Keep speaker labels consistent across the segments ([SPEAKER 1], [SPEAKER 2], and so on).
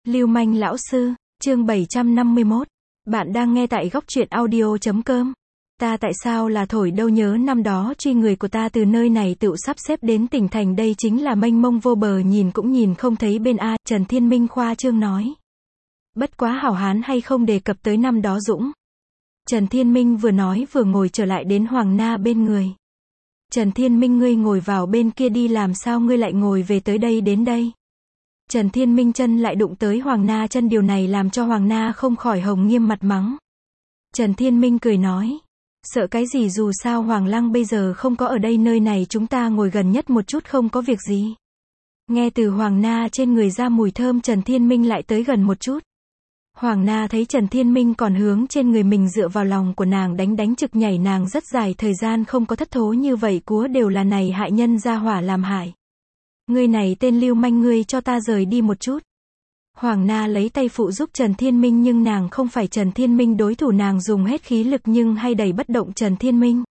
[SPEAKER 1] Lưu manh lão sư, chương 751. Bạn đang nghe tại góc truyện audio.com. Ta tại sao là thổi đâu nhớ năm đó truy người của ta từ nơi này tựu sắp xếp đến tỉnh thành đây chính là mênh mông vô bờ nhìn cũng nhìn không thấy bên a, Trần Thiên Minh khoa trương nói. Bất quá hảo hán hay không đề cập tới năm đó dũng. Trần Thiên Minh vừa nói vừa ngồi trở lại đến Hoàng Na bên người. Trần Thiên Minh ngươi ngồi vào bên kia đi làm sao ngươi lại ngồi về tới đây đến đây. Trần Thiên Minh chân lại đụng tới Hoàng Na chân điều này làm cho Hoàng Na không khỏi hồng nghiêm mặt mắng. Trần Thiên Minh cười nói. Sợ cái gì dù sao Hoàng Lăng bây giờ không có ở đây nơi này chúng ta ngồi gần nhất một chút không có việc gì. Nghe từ Hoàng Na trên người ra mùi thơm Trần Thiên Minh lại tới gần một chút. Hoàng Na thấy Trần Thiên Minh còn hướng trên người mình dựa vào lòng của nàng đánh trực nhảy nàng rất dài thời gian không có thất thố như vậy cúa đều là này hại nhân gia hỏa làm hại. Ngươi này tên lưu manh ngươi cho ta rời đi một chút. Hoàng Na lấy tay phụ giúp Trần Thiên Minh nhưng nàng không phải Trần Thiên Minh đối thủ nàng dùng hết khí lực nhưng hay đẩy bất động Trần Thiên Minh.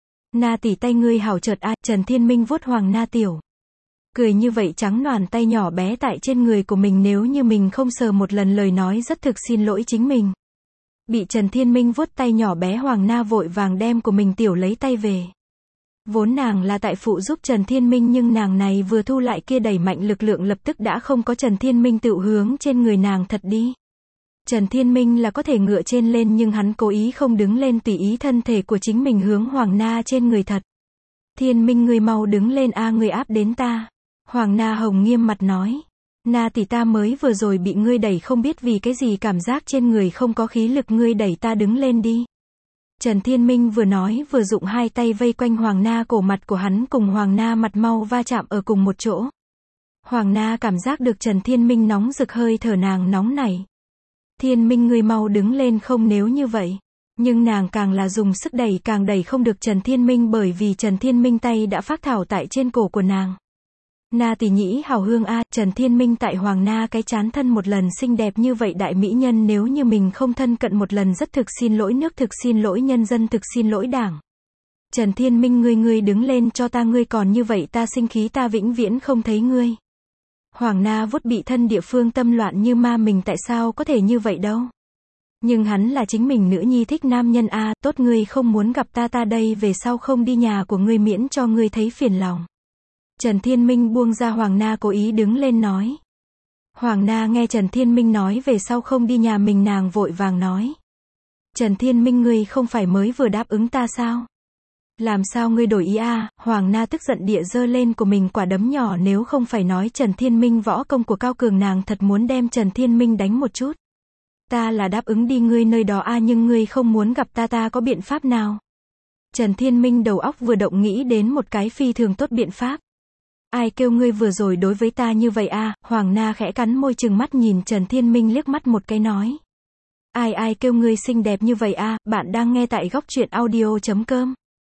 [SPEAKER 1] Na tỉ tay ngươi hảo chợt a, Trần Thiên Minh vuốt Hoàng Na tiểu. Cười như vậy trắng noàn tay nhỏ bé tại trên người của mình nếu như mình không sờ một lần lời nói rất thực xin lỗi chính mình. Bị Trần Thiên Minh vuốt tay nhỏ bé Hoàng Na vội vàng đem của mình tiểu lấy tay về. Vốn nàng là tại phụ giúp Trần Thiên Minh nhưng nàng này vừa thu lại kia đẩy mạnh lực lượng lập tức đã không có Trần Thiên Minh tự hướng trên người nàng thật đi. Trần Thiên Minh là có thể ngựa trên lên nhưng hắn cố ý không đứng lên tùy ý thân thể của chính mình hướng Hoàng Na trên người thật. Thiên Minh ngươi mau đứng lên a ngươi áp đến ta. Hoàng Na hồng nghiêm mặt nói. Na tỷ ta mới vừa rồi bị ngươi đẩy không biết vì cái gì cảm giác trên người không có khí lực ngươi đẩy ta đứng lên đi. Trần Thiên Minh vừa nói vừa dụng hai tay vây quanh Hoàng Na cổ mặt của hắn cùng Hoàng Na mặt mau va chạm ở cùng một chỗ. Hoàng Na cảm giác được Trần Thiên Minh nóng rực hơi thở nàng nóng nảy. Thiên Minh ngươi mau đứng lên không nếu như vậy. Nhưng nàng càng là dùng sức đẩy càng đẩy không được Trần Thiên Minh bởi vì Trần Thiên Minh tay đã phác thảo tại trên cổ của nàng. Na tỷ nhĩ hảo hương a, Trần Thiên Minh tại Hoàng Na cái chán thân một lần xinh đẹp như vậy đại mỹ nhân nếu như mình không thân cận một lần rất thực xin lỗi nước thực xin lỗi nhân dân thực xin lỗi đảng. Trần Thiên Minh ngươi đứng lên cho ta ngươi còn như vậy ta sinh khí ta vĩnh viễn không thấy ngươi. Hoàng Na vuốt bị thân địa phương tâm loạn như ma mình tại sao có thể như vậy đâu. Nhưng hắn là chính mình nữ nhi thích nam nhân a, tốt ngươi không muốn gặp ta đây về sau không đi nhà của ngươi miễn cho ngươi thấy phiền lòng. Trần Thiên Minh buông ra Hoàng Na cố ý đứng lên nói. Hoàng Na nghe Trần Thiên Minh nói về sau không đi nhà mình nàng vội vàng nói. Trần Thiên Minh ngươi không phải mới vừa đáp ứng ta sao? Làm sao ngươi đổi ý a? Hoàng Na tức giận địa giơ lên của mình quả đấm nhỏ nếu không phải nói Trần Thiên Minh võ công của cao cường nàng thật muốn đem Trần Thiên Minh đánh một chút. Ta là đáp ứng đi ngươi nơi đó a nhưng ngươi không muốn gặp ta có biện pháp nào? Trần Thiên Minh đầu óc vừa động nghĩ đến một cái phi thường tốt biện pháp. Ai kêu ngươi vừa rồi đối với ta như vậy a? Hoàng Na khẽ cắn môi trừng mắt nhìn Trần Thiên Minh liếc mắt một cái nói. Ai kêu ngươi xinh đẹp như vậy a? Bạn đang nghe tại góc truyện audio.com.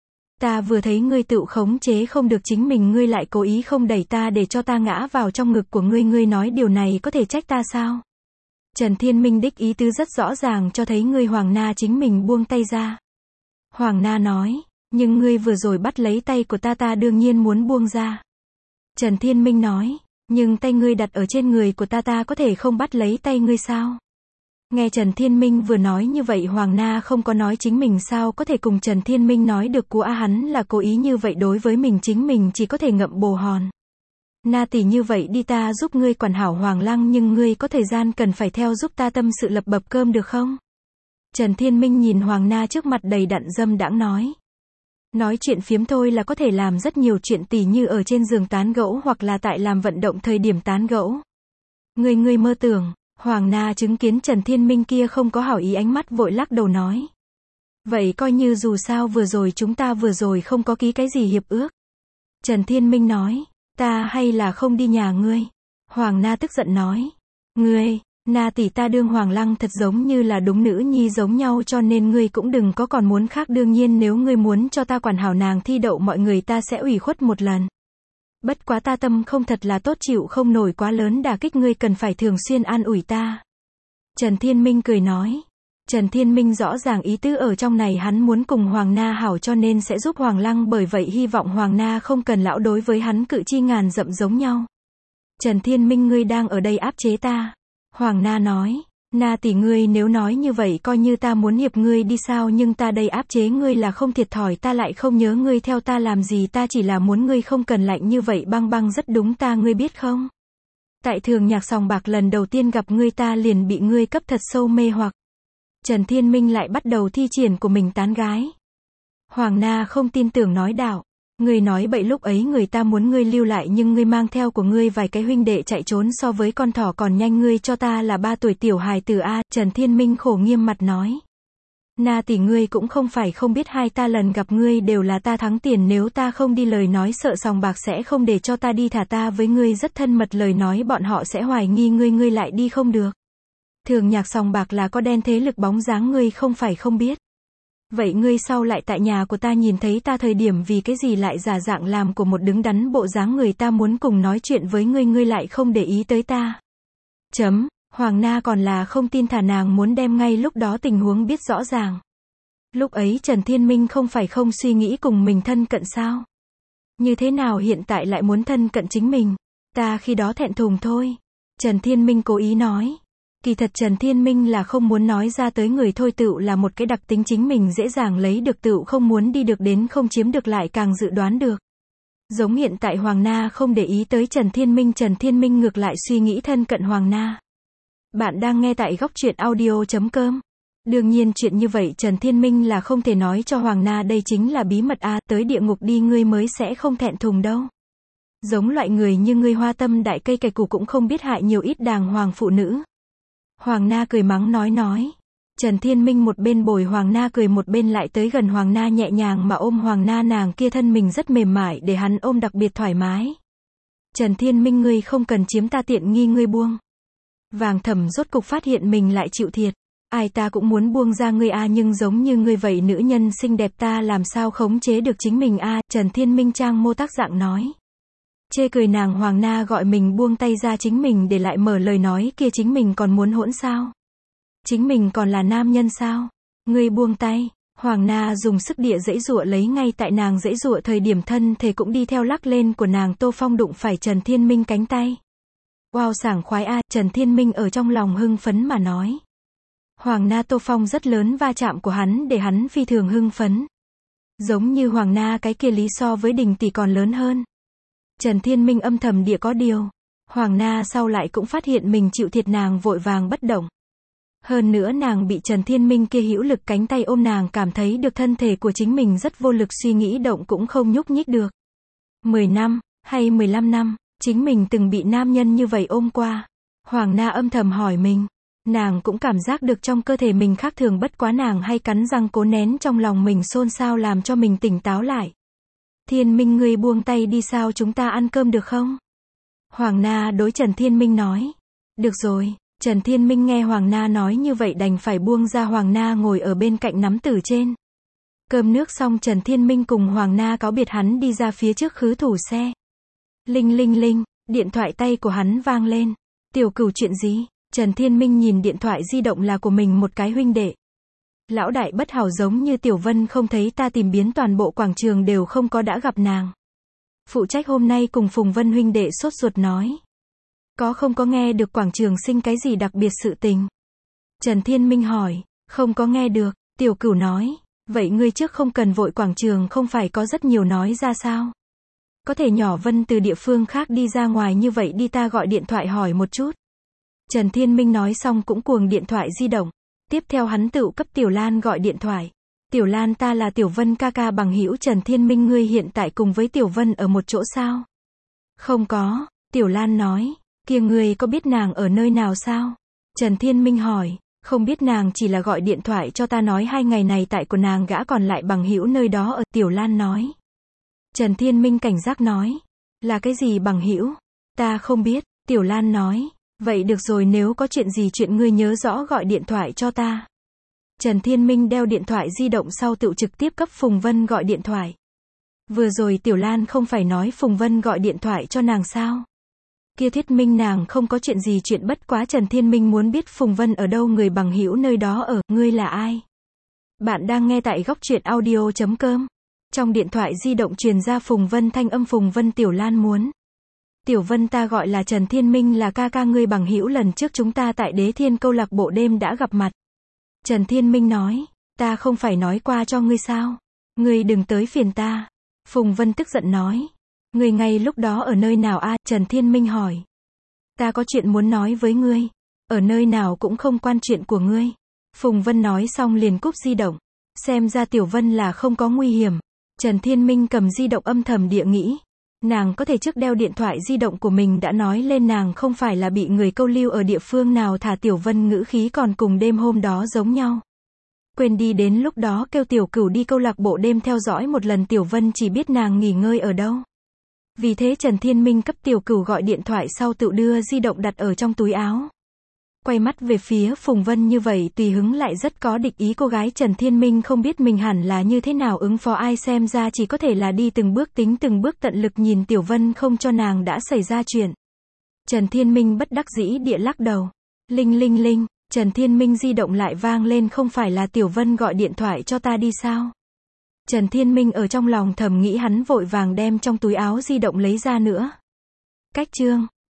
[SPEAKER 1] Ta vừa thấy ngươi tự khống chế không được chính mình ngươi lại cố ý không đẩy ta để cho ta ngã vào trong ngực của ngươi nói điều này có thể trách ta sao? Trần Thiên Minh đích ý tứ rất rõ ràng cho thấy ngươi Hoàng Na chính mình buông tay ra. Hoàng Na nói, nhưng ngươi vừa rồi bắt lấy tay của ta đương nhiên muốn buông ra. Trần Thiên Minh nói, nhưng tay ngươi đặt ở trên người của ta có thể không bắt lấy tay ngươi sao? Nghe Trần Thiên Minh vừa nói như vậy Hoàng Na không có nói chính mình sao có thể cùng Trần Thiên Minh nói được của hắn là cố ý như vậy đối với mình chính mình chỉ có thể ngậm bồ hòn. Na tỷ như vậy đi ta giúp ngươi quản hảo Hoàng Lăng nhưng ngươi có thời gian cần phải theo giúp ta tâm sự lập bập cơm được không? Trần Thiên Minh nhìn Hoàng Na trước mặt đầy đặn dâm đãng nói. Nói chuyện phiếm thôi là có thể làm rất nhiều chuyện tỉ như ở trên giường tán gẫu hoặc là tại làm vận động thời điểm tán gẫu. Ngươi mơ tưởng, Hoàng Na chứng kiến Trần Thiên Minh kia không có hảo ý ánh mắt vội lắc đầu nói. Vậy coi như dù sao vừa rồi chúng ta vừa rồi không có ký cái gì hiệp ước. Trần Thiên Minh nói, ta hay là không đi nhà ngươi. Hoàng Na tức giận nói, ngươi, Na tỷ ta đương Hoàng Lăng thật giống như là đúng nữ nhi giống nhau cho nên ngươi cũng đừng có còn muốn khác đương nhiên nếu ngươi muốn cho ta quản hảo nàng thi đậu mọi người ta sẽ ủy khuất một lần. Bất quá ta tâm không thật là tốt chịu không nổi quá lớn đả kích ngươi cần phải thường xuyên an ủi ta. Trần Thiên Minh cười nói. Trần Thiên Minh rõ ràng ý tứ ở trong này hắn muốn cùng Hoàng Na hảo cho nên sẽ giúp Hoàng Lăng bởi vậy hy vọng Hoàng Na không cần lão đối với hắn cự chi ngàn dặm giống nhau. Trần Thiên Minh ngươi đang ở đây áp chế ta. Hoàng Na nói, Na tỷ ngươi nếu nói như vậy coi như ta muốn hiệp ngươi đi sao, nhưng ta đây áp chế ngươi là không thiệt thòi, ta lại không nhớ ngươi theo ta làm gì, ta chỉ là muốn ngươi không cần lạnh như vậy băng băng, rất đúng ta, ngươi biết không? Tại Thường Nhạc Sòng Bạc lần đầu tiên gặp ngươi ta liền bị ngươi cấp thật sâu mê hoặc. Trần Thiên Minh lại bắt đầu thi triển của mình tán gái. Hoàng Na không tin tưởng nói đạo, ngươi nói bậy, lúc ấy người ta muốn ngươi lưu lại nhưng ngươi mang theo của ngươi vài cái huynh đệ chạy trốn so với con thỏ còn nhanh, ngươi cho ta là 3 tuổi tiểu hài tử a. Trần Thiên Minh khổ nghiêm mặt nói. Na tỷ ngươi cũng không phải không biết, hai ta lần gặp ngươi đều là ta thắng tiền, nếu ta không đi lời nói sợ sòng bạc sẽ không để cho ta đi, thả ta với ngươi rất thân mật, lời nói bọn họ sẽ hoài nghi ngươi, ngươi lại đi không được. Thường Nhạc Sòng Bạc là có đen thế lực bóng dáng, ngươi không phải không biết. Vậy ngươi sau lại tại nhà của ta nhìn thấy ta thời điểm vì cái gì lại giả dạng làm của một đứng đắn bộ dáng, người ta muốn cùng nói chuyện với ngươi, ngươi lại không để ý tới ta. Hoàng Na còn là không tin, thả nàng muốn đem ngay lúc đó tình huống biết rõ ràng. Lúc ấy Trần Thiên Minh không phải không suy nghĩ cùng mình thân cận sao? Như thế nào hiện tại lại muốn thân cận chính mình? Ta khi đó thẹn thùng thôi. Trần Thiên Minh cố ý nói. Kỳ thật Trần Thiên Minh là không muốn nói ra tới người thôi, tựu là một cái đặc tính chính mình dễ dàng lấy được, tựu không muốn đi được đến không chiếm được lại càng dự đoán được. Giống hiện tại Hoàng Na không để ý tới Trần Thiên Minh ngược lại suy nghĩ thân cận Hoàng Na. Bạn đang nghe tại góc truyện audio.com. Đương nhiên chuyện như vậy Trần Thiên Minh là không thể nói cho Hoàng Na, đây chính là bí mật a, tới địa ngục đi ngươi mới sẽ không thẹn thùng đâu. Giống loại người như ngươi hoa tâm đại cây cày củ cũng không biết hại nhiều ít đàng hoàng phụ nữ. Hoàng Na cười mắng nói. Trần Thiên Minh một bên bồi Hoàng Na cười một bên lại tới gần Hoàng Na, nhẹ nhàng mà ôm Hoàng Na, nàng kia thân mình rất mềm mại để hắn ôm đặc biệt thoải mái. Trần Thiên Minh, ngươi không cần chiếm ta tiện nghi, ngươi buông. Vàng Thẩm rốt cục phát hiện mình lại chịu thiệt. Ai ta cũng muốn buông ra ngươi a, nhưng giống như ngươi vậy nữ nhân xinh đẹp ta làm sao khống chế được chính mình a. Trần Thiên Minh trang mô tác dạng nói. Chê cười nàng. Hoàng Na gọi mình buông tay ra chính mình để lại mở lời nói kia, chính mình còn muốn hỗn sao? Chính mình còn là nam nhân sao? Ngươi buông tay. Hoàng Na dùng sức địa giãy giụa lấy, ngay tại nàng giãy giụa thời điểm thân thể cũng đi theo lắc lên của nàng. Tô Phong đụng phải Trần Thiên Minh cánh tay. Wow, sảng khoái a. Trần Thiên Minh ở trong lòng hưng phấn mà nói. Hoàng Na Tô Phong rất lớn va chạm của hắn để hắn phi thường hưng phấn. Giống như Hoàng Na cái kia lý so với Đình tỷ còn lớn hơn. Trần Thiên Minh âm thầm địa có điều. Hoàng Na sau lại cũng phát hiện mình chịu thiệt, nàng vội vàng bất động. Hơn nữa nàng bị Trần Thiên Minh kia hữu lực cánh tay ôm, nàng cảm thấy được thân thể của chính mình rất vô lực, suy nghĩ động cũng không nhúc nhích được. 10 năm, hay 15 năm, chính mình từng bị nam nhân như vậy ôm qua. Hoàng Na âm thầm hỏi mình. Nàng cũng cảm giác được trong cơ thể mình khác thường, bất quá nàng hay cắn răng cố nén trong lòng mình xôn xao làm cho mình tỉnh táo lại. Thiên Minh, ngươi buông tay đi, sao chúng ta ăn cơm được không? Hoàng Na đối Trần Thiên Minh nói. Được rồi. Trần Thiên Minh nghe Hoàng Na nói như vậy đành phải buông ra. Hoàng Na ngồi ở bên cạnh nắm tử trên. Cơm nước xong Trần Thiên Minh cùng Hoàng Na cáo biệt, hắn đi ra phía trước khứ thủ xe. Linh linh linh, điện thoại tay của hắn vang lên. Tiểu Cửu, chuyện gì? Trần Thiên Minh nhìn điện thoại di động là của mình một cái huynh đệ. Lão đại bất hảo, giống như Tiểu Vân không thấy ta, tìm biến toàn bộ quảng trường đều không có đã gặp nàng. Phụ trách hôm nay cùng Phùng Vân huynh đệ sốt ruột nói. Không có nghe được quảng trường sinh cái gì đặc biệt sự tình? Trần Thiên Minh hỏi. Không có nghe được. Tiểu Cửu nói. Vậy ngươi trước không cần vội, quảng trường không phải có rất nhiều nói ra sao? Có thể nhỏ Vân từ địa phương khác đi ra ngoài như vậy đi, ta gọi điện thoại hỏi một chút. Trần Thiên Minh nói xong cũng cuồng điện thoại di động. Tiếp theo hắn tự cấp Tiểu Lan gọi điện thoại. Tiểu Lan, ta là Tiểu Vân ca ca bằng hữu Trần Thiên Minh, ngươi hiện tại cùng với Tiểu Vân ở một chỗ sao? Không có. Tiểu Lan nói. Kia ngươi có biết nàng ở nơi nào sao? Trần Thiên Minh hỏi. Không biết, nàng chỉ là gọi điện thoại cho ta nói 2 ngày này tại của nàng gã còn lại bằng hữu nơi đó ở. Tiểu Lan nói. Trần Thiên Minh cảnh giác nói. Là cái gì bằng hữu? Ta không biết. Tiểu Lan nói. Vậy được rồi, nếu có chuyện gì ngươi nhớ rõ gọi điện thoại cho ta. Trần Thiên Minh đeo điện thoại di động sau tự trực tiếp cấp Phùng Vân gọi điện thoại. Vừa rồi Tiểu Lan không phải nói Phùng Vân gọi điện thoại cho nàng sao? Kia thuyết minh nàng không có chuyện gì, chuyện bất quá Trần Thiên Minh muốn biết Phùng Vân ở đâu, người bằng hữu nơi đó ở. Ngươi là ai? Bạn đang nghe tại góc truyện audio.com. Trong điện thoại di động truyền ra Phùng Vân thanh âm. Phùng Vân, Tiểu Lan muốn Tiểu Vân ta gọi là Trần Thiên Minh, là ca ca ngươi bằng hữu lần trước chúng ta tại Đế Thiên câu lạc bộ đêm đã gặp mặt. Trần Thiên Minh nói, ta không phải nói qua cho ngươi sao? Ngươi đừng tới phiền ta. Phùng Vân tức giận nói, ngươi ngay lúc đó ở nơi nào a? Trần Thiên Minh hỏi. Ta có chuyện muốn nói với ngươi. Ở nơi nào cũng không quan chuyện của ngươi. Phùng Vân nói xong liền cúp di động. Xem ra Tiểu Vân là không có nguy hiểm. Trần Thiên Minh cầm di động âm thầm địa nghĩ. Nàng có thể trước đeo điện thoại di động của mình đã nói lên nàng không phải là bị người câu lưu ở địa phương nào, thả Tiểu Vân ngữ khí còn cùng đêm hôm đó giống nhau. Quên đi, đến lúc đó kêu Tiểu Cửu đi câu lạc bộ đêm theo dõi một lần, Tiểu Vân chỉ biết nàng nghỉ ngơi ở đâu. Vì thế Trần Thiên Minh cấp Tiểu Cửu gọi điện thoại sau tự đưa di động đặt ở trong túi áo. Quay mắt về phía Phùng Vân như vậy tùy hứng lại rất có địch ý, cô gái Trần Thiên Minh không biết mình hẳn là như thế nào ứng phó, ai xem ra chỉ có thể là đi từng bước tính từng bước, tận lực nhìn Tiểu Vân không cho nàng đã xảy ra chuyện. Trần Thiên Minh bất đắc dĩ địa lắc đầu. Linh linh linh, Trần Thiên Minh di động lại vang lên, không phải là Tiểu Vân gọi điện thoại cho ta đi sao? Trần Thiên Minh ở trong lòng thầm nghĩ, hắn vội vàng đem trong túi áo di động lấy ra nữa. Cách chương